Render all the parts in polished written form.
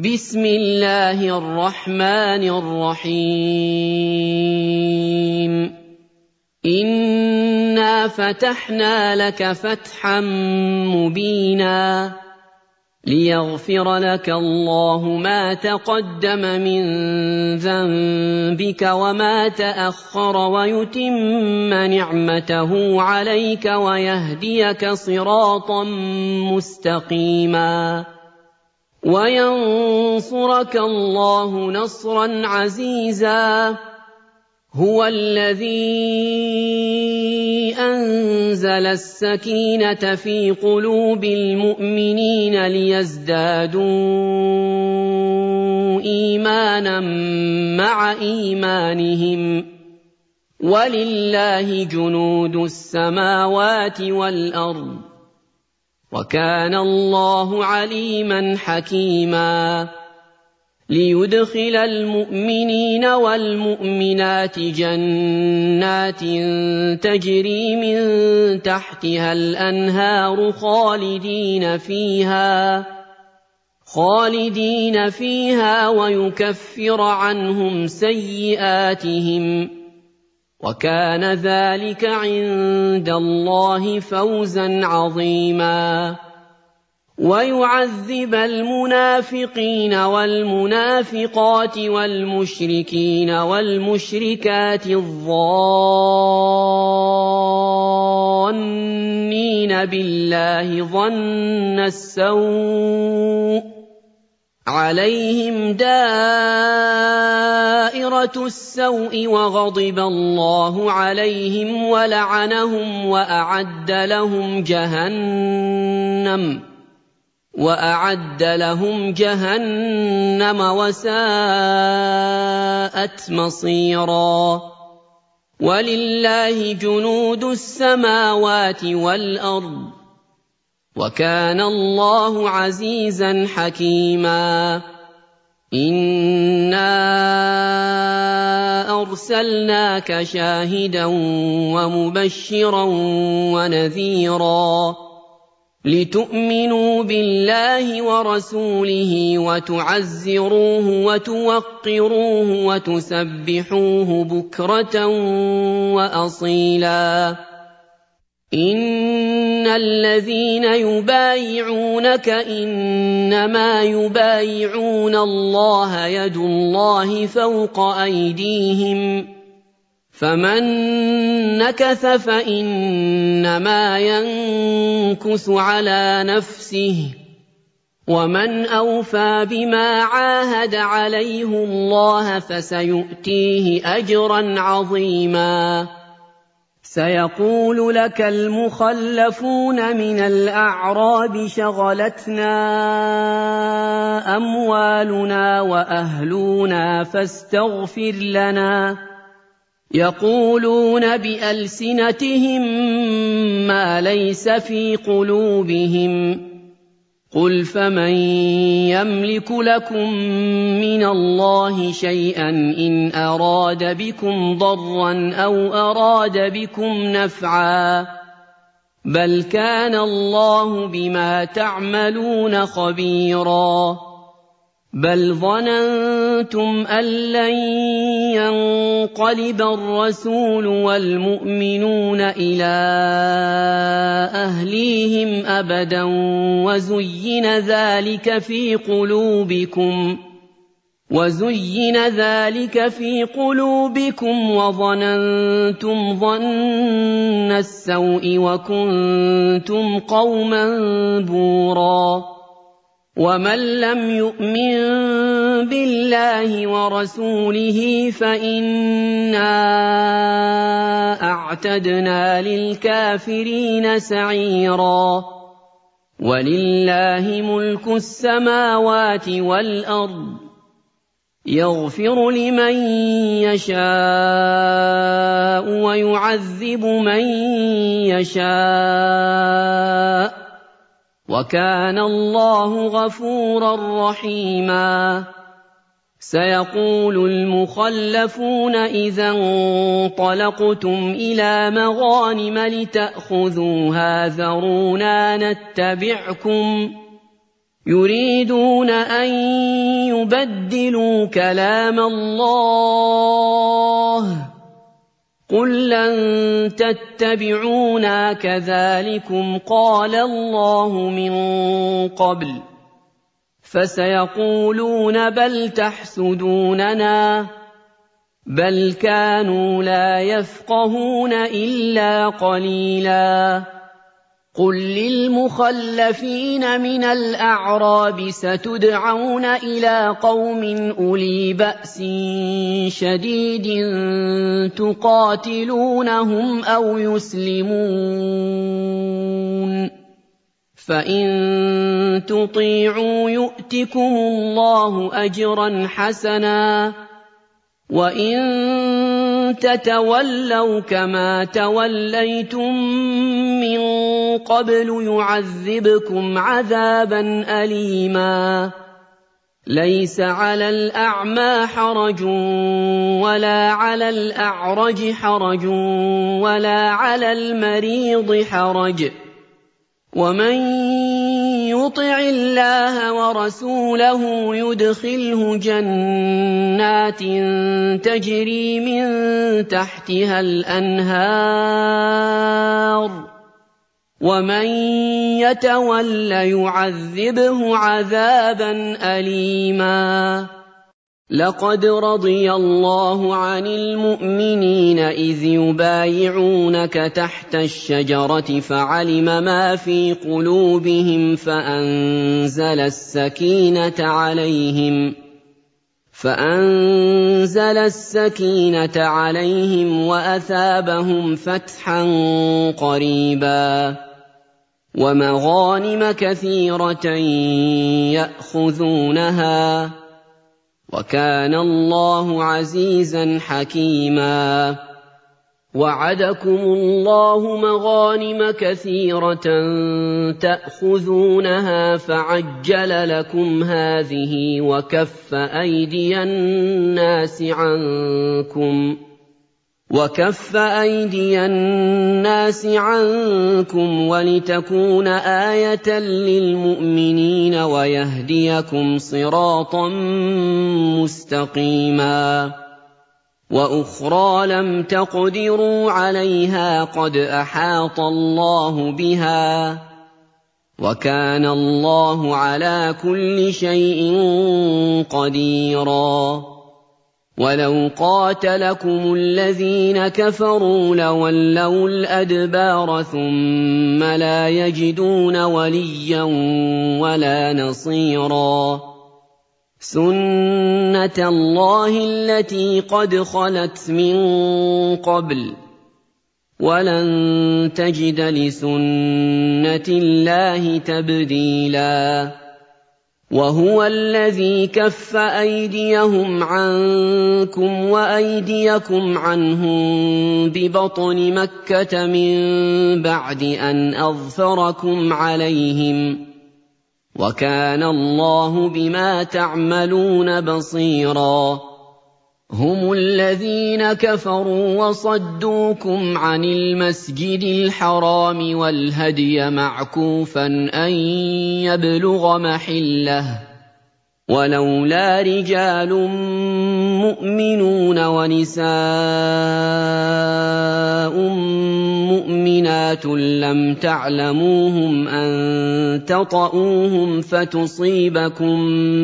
بسم الله الرحمن الرحيم إنا فتحنا لك فتحا مبينا ليغفر لك الله ما تقدم من ذنبك وما تأخر ويتم نعمته عليك ويهديك صراطا مستقيما وينصرك الله نصرا عزيزا هو الذي أنزل السكينة في قلوب المؤمنين ليزدادوا إيمانا مع إيمانهم ولله جنود السماوات والأرض وكان الله عليما حكيما ليدخل المؤمنين والمؤمنات جنات تجري من تحتها الأنهار خالدين فيها ويكفر عنهم سيئاتهم وكان ذلك عند الله فوزا عظيما ويعذب المنافقين والمنافقات والمشركين والمشركات الظانين بالله ظن السوء عليهم دائرة السوء وغضب الله عليهم ولعنهم وأعد لهم جهنم وساءت مصيرا ولله جنود السماوات والأرض وكان الله عزيزا حكيما إنا أرسلناك شاهدا ومبشرا ونذيرا لتؤمنوا بالله ورسوله وتعزروه وتوقروه وتسبحوه بكرة وأصيلا إن الذين يبايعونك إنما يبايعون الله يد الله فوق أيديهم فمن نكث فإنما ينكث على نفسه ومن أوفى بما عاهد عليه الله فسيؤتيه أجرا عظيما سيقول لك المخلفون من الأعراب شغلتنا أموالنا وأهلنا فاستغفر لنا يقولون بألسنتهم ما ليس في قلوبهم قل فمن يملك لكم من الله شيئا إن أراد بكم ضرا أو أراد بكم نفعا بل كان الله بما تعملون خبيرا بل ظننتم أن لن ينقلب الرسول والمؤمنون إلى أهليهم أبدا وزين ذلك في قلوبكم وظننتم ظن السوء وكنتم قوما بورا ومن لم يؤمن بالله ورسوله فإنا أعتدنا للكافرين سعيرا ولله ملك السماوات والأرض يغفر لمن يشاء ويعذب من يشاء وكان الله غفورا رحيما سيقول المخلفون إذا انطلقتم إلى مغانم لتأخذوها ذرونا نتبعكم يريدون أن يبدلوا كلام الله قل لن تتبعونا كذلكم قال الله من قبل فسيقولون بل تحسدوننا بل كانوا لا يفقهون إلا قليلا قل للمخلفين من الأعراب ستدعون إلى قوم أولي بأس شديد تقاتلونهم أو يسلمون فإن تطيعوا يؤتكم الله أجرا حسنا وإن تتولوا كما توليتم من قبل يعذبكم عذابا أليما ليس على الأعمى حرج ولا على الأعرج حرج ولا على المريض حرج ومن يطع الله ورسوله يدخله جنات تجري من تحتها الأنهار ومن يتول يعذبه عذابا أليما لقد رضي الله عن المؤمنين إذ يبايعونك تحت الشجرة فعلم ما في قلوبهم فأنزل السكينة عليهم وأثابهم فتحا قريبا ومغانم كثيرة يأخذونها وكان الله عزيزا حكيما وعدكم الله مغانم كثيرة تأخذونها فعجل لكم هذه وكف أيدي الناس عنكم ولتكون آية للمؤمنين ويهديكم صراطا مستقيما وأخرى لم تقدروا عليها قد أحاط الله بها وكان الله على كل شيء قديرا ولو قاتلكم الذين كفروا لولوا الأدبار ثم لا يجدون وليا ولا نصيرا سنة الله التي قد خلت من قبل ولن تجد لسنة الله تبديلا وهو الذي كف أيديهم عنكم وأيديكم عنهم ببطن مكة من بعد أن أظفركم عليهم وكان الله بما تعملون بصيرا هم الذين كفروا وصدوكم عن المسجد الحرام والهدي معكوفا أن يبلغ محله ولولا رجال مؤمنون ونساء مؤمنات لم تعلموهم أن تطئوهم فتصيبكم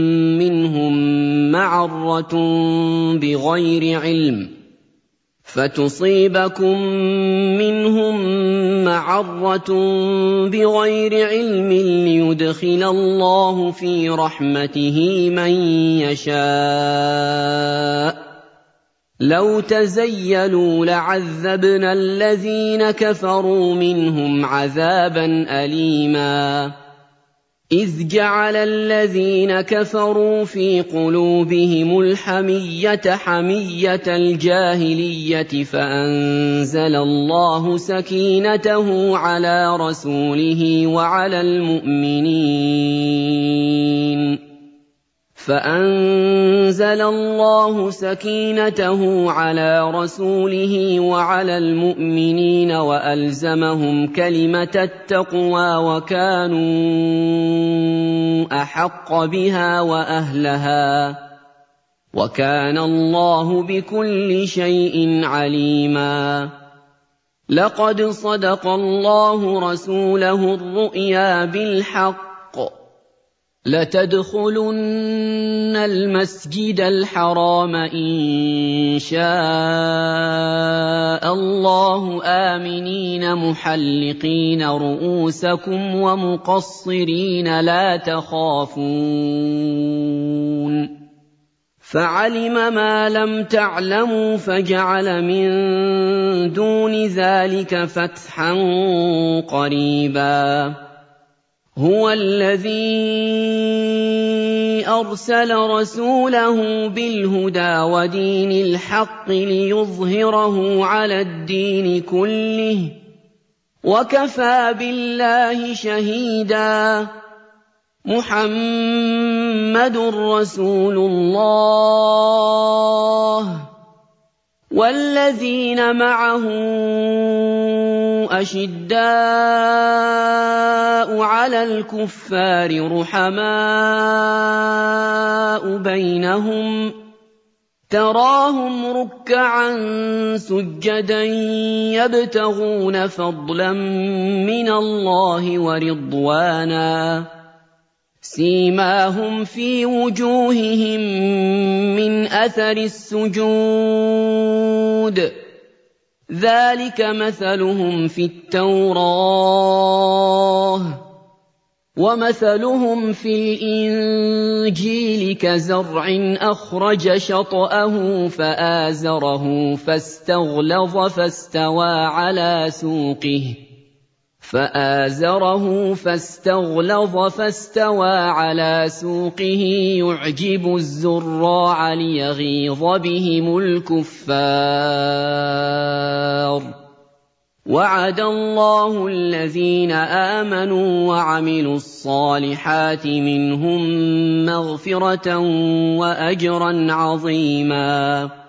منهم معرة بغير علم ليدخل الله في رحمته من يشاء لو تزيلوا لعذبنا الذين كفروا منهم عذابا أليما إذ جعل الذين كفروا في قلوبهم الحمية حمية الجاهلية فأنزل الله سكينته على رسوله وعلى المؤمنين فأنزل الله سكينته على رسوله وعلى المؤمنين وألزمهم كلمة التقوى وكانوا أحق بها وأهلها وكان الله بكل شيء عليما لقد صدق الله رسوله الرؤيا بالحق لتدخلن المسجد الحرام إن شاء الله آمنين محلقين رؤوسكم ومقصرين لا تخافون فعلم ما لم تعلموا فجعل من دون ذلك فتحا قريبا هو الذي أرسل رسوله بالهدى ودين الحق ليظهره على الدين كله وكفى بالله شهيدا محمد رسول الله والذين معه أشداء على الكفار رحماء بينهم تراهم ركعا سجدا يبتغون فضلا من الله ورضوانا سيماهم في وجوههم من أثر السجود ذلك مثلهم في التوراة ومثلهم في الإنجيل كزرع أخرج شطأه فآزره فاستغلظ فاستوى على سوقه يعجب الزراع ليغيظ بهم الكفار وعد الله الذين آمنوا وعملوا الصالحات منهم مغفرة وأجرا عظيما